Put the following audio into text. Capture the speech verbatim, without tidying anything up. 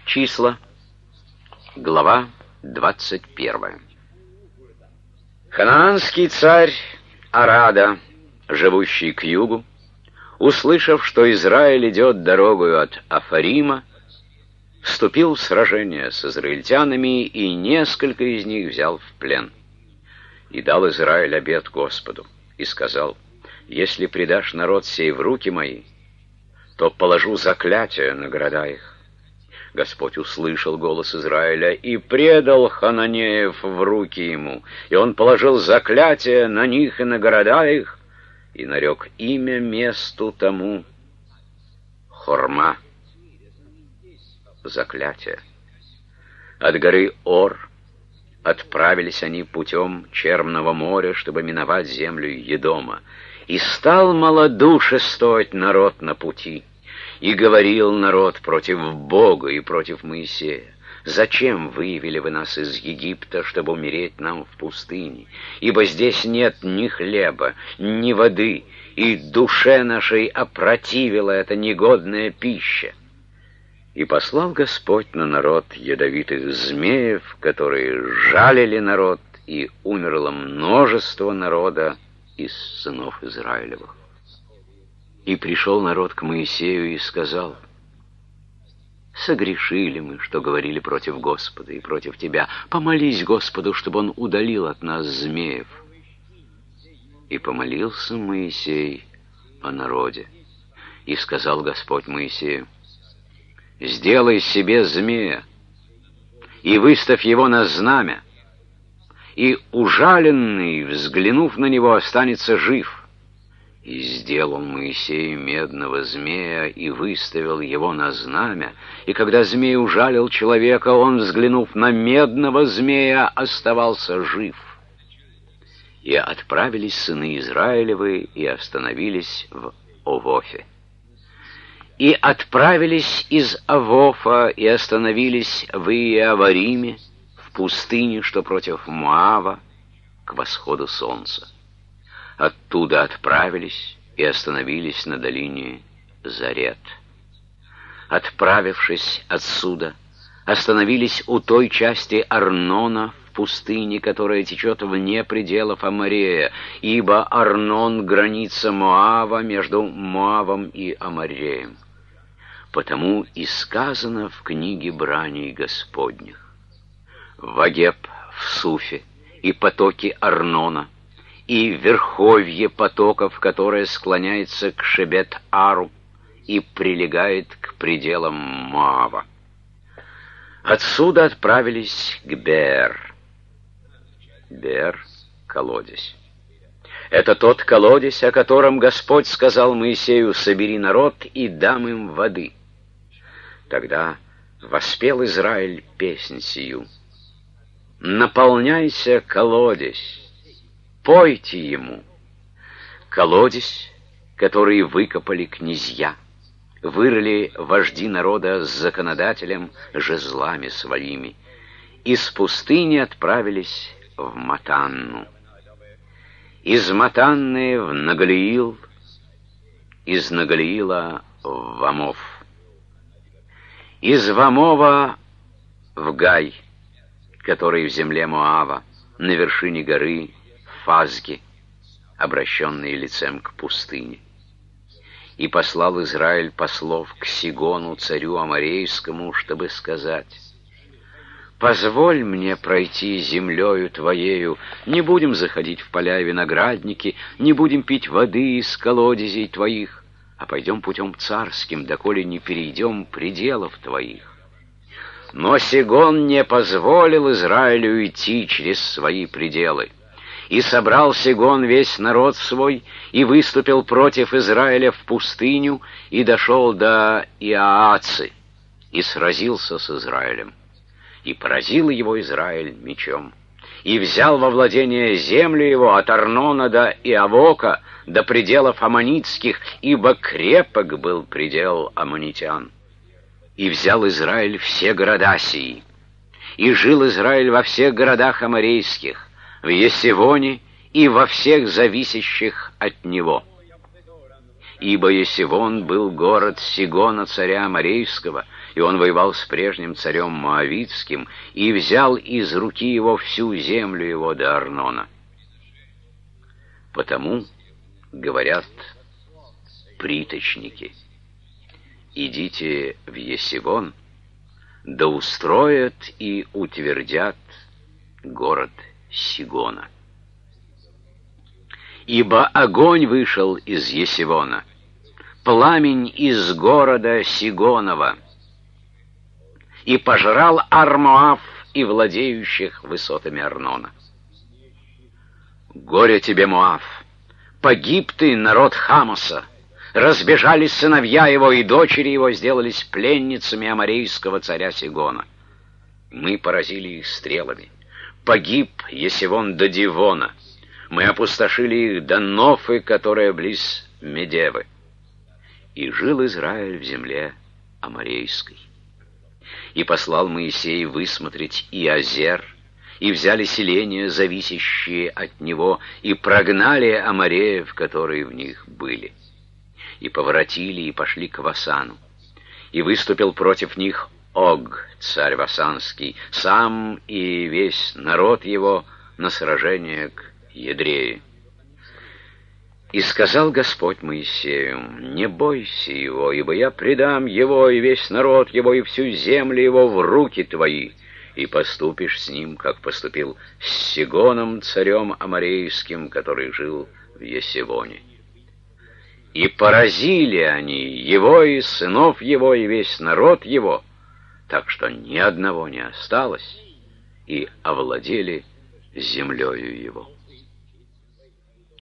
Числа, глава двадцать первая. Ханаанский царь Арада, живущий к югу, услышав, что Израиль идет дорогою от Афарима, вступил в сражение с израильтянами и несколько из них взял в плен. И дал Израиль обет Господу, и сказал: «Если предашь народ сей в руки мои, то положу заклятие на города их». Господь услышал голос Израиля и предал хананеев в руки ему, и он положил заклятие на них и на города их, и нарек имя месту тому Хорма, заклятие. От горы Ор отправились они путем Черного моря, чтобы миновать землю Едома, и стал малодушествовать народ на пути. И говорил народ против Бога и против Моисея: «Зачем вывели вы нас из Египта, чтобы умереть нам в пустыне? Ибо здесь нет ни хлеба, ни воды, и душе нашей опротивила эта негодная пища». И послал Господь на народ ядовитых змеев, которые жалили народ, и умерло множество народа из сынов Израилевых. И пришел народ к Моисею и сказал: «Согрешили мы, что говорили против Господа и против тебя. Помолись Господу, чтобы он удалил от нас змеев». И помолился Моисей о народе. И сказал Господь Моисею: «Сделай себе змея и выставь его на знамя, и ужаленный, взглянув на него, останется жив». И сделал Моисей медного змея и выставил его на знамя, и когда змей ужалил человека, он, взглянув на медного змея, оставался жив. И отправились сыны Израилевы и остановились в Овофе. И отправились из Овофа и остановились в Иеавариме, в пустыне, что против Моава, к восходу солнца. Оттуда отправились и остановились на долине Зарет. Отправившись отсюда, остановились у той части Арнона в пустыне, которая течет вне пределов Аморея, ибо Арнон — граница Моава между Моавом и Амореем. Потому и сказано в книге браней Господних: «Вагеп в Суфе и потоки Арнона, и верховье потоков, которое склоняется к Шебет-Ару и прилегает к пределам Моава». Отсюда отправились к Беэр. Беэр — колодезь. Это тот колодезь, о котором Господь сказал Моисею: «Собери народ и дам им воды». Тогда воспел Израиль песнь сию: «Наполняйся, колодезь, пойте ему». Колодезь, который выкопали князья, вырыли вожди народа с законодателем жезлами своими, из пустыни отправились в Матанну, из Матанны в Нагалиил, из Нагалиила в Вамов, из Вамова в Гай, который в земле Моава, на вершине горы Фазги, обращенные лицем к пустыне. И послал Израиль послов к Сигону, царю Аморейскому, чтобы сказать: «Позволь мне пройти землею твоею, не будем заходить в поля и виноградники, не будем пить воды из колодезей твоих, а пойдем путем царским, доколе не перейдем пределов твоих». Но Сигон не позволил Израилю идти через свои пределы. И собрал Сигон весь народ свой, и выступил против Израиля в пустыню, и дошел до Иаацы, и сразился с Израилем. И поразил его Израиль мечом, и взял во владение землю его от Арнона до Иавока, до пределов аммонитских, ибо крепок был предел аммонитян. И взял Израиль все города сии, и жил Израиль во всех городах аморейских, в Есивоне и во всех зависящих от него. ибо Есивон был город Сигона, царя Аморейского, и он воевал с прежним царем Моавитским, и взял из руки его всю землю его до Арнона. Потому, говорят приточники, идите в Есивон, да устроят и утвердят город Сигона. Ибо огонь вышел из Есивона, пламень из города Сигонова, и пожрал Ар-Моав и владеющих высотами Арнона. Горе тебе, Моав! Погиб ты, народ Хамоса! Разбежались сыновья его, и дочери его сделались пленницами аморейского царя Сигона. Мы поразили их стрелами. Погиб Есивон до Дивона. Мы опустошили их до Нофы, которая близ Медевы. И жил Израиль в земле аморейской. И послал Моисей высмотреть и Азер, и взяли селения, зависящие от него, и прогнали амореев, которые в них были. И поворотили, и пошли к Васану. И выступил против них Ог, царь Васанский, сам и весь народ его на сражение к Едрее. И сказал Господь Моисею: не бойся его, ибо я предам его и весь народ его и всю землю его в руки твои, и поступишь с ним, как поступил с Сигоном, царем аморейским, который жил в Есивоне. И поразили они его и сынов его и весь народ его, так что ни одного не осталось, и овладели землею его.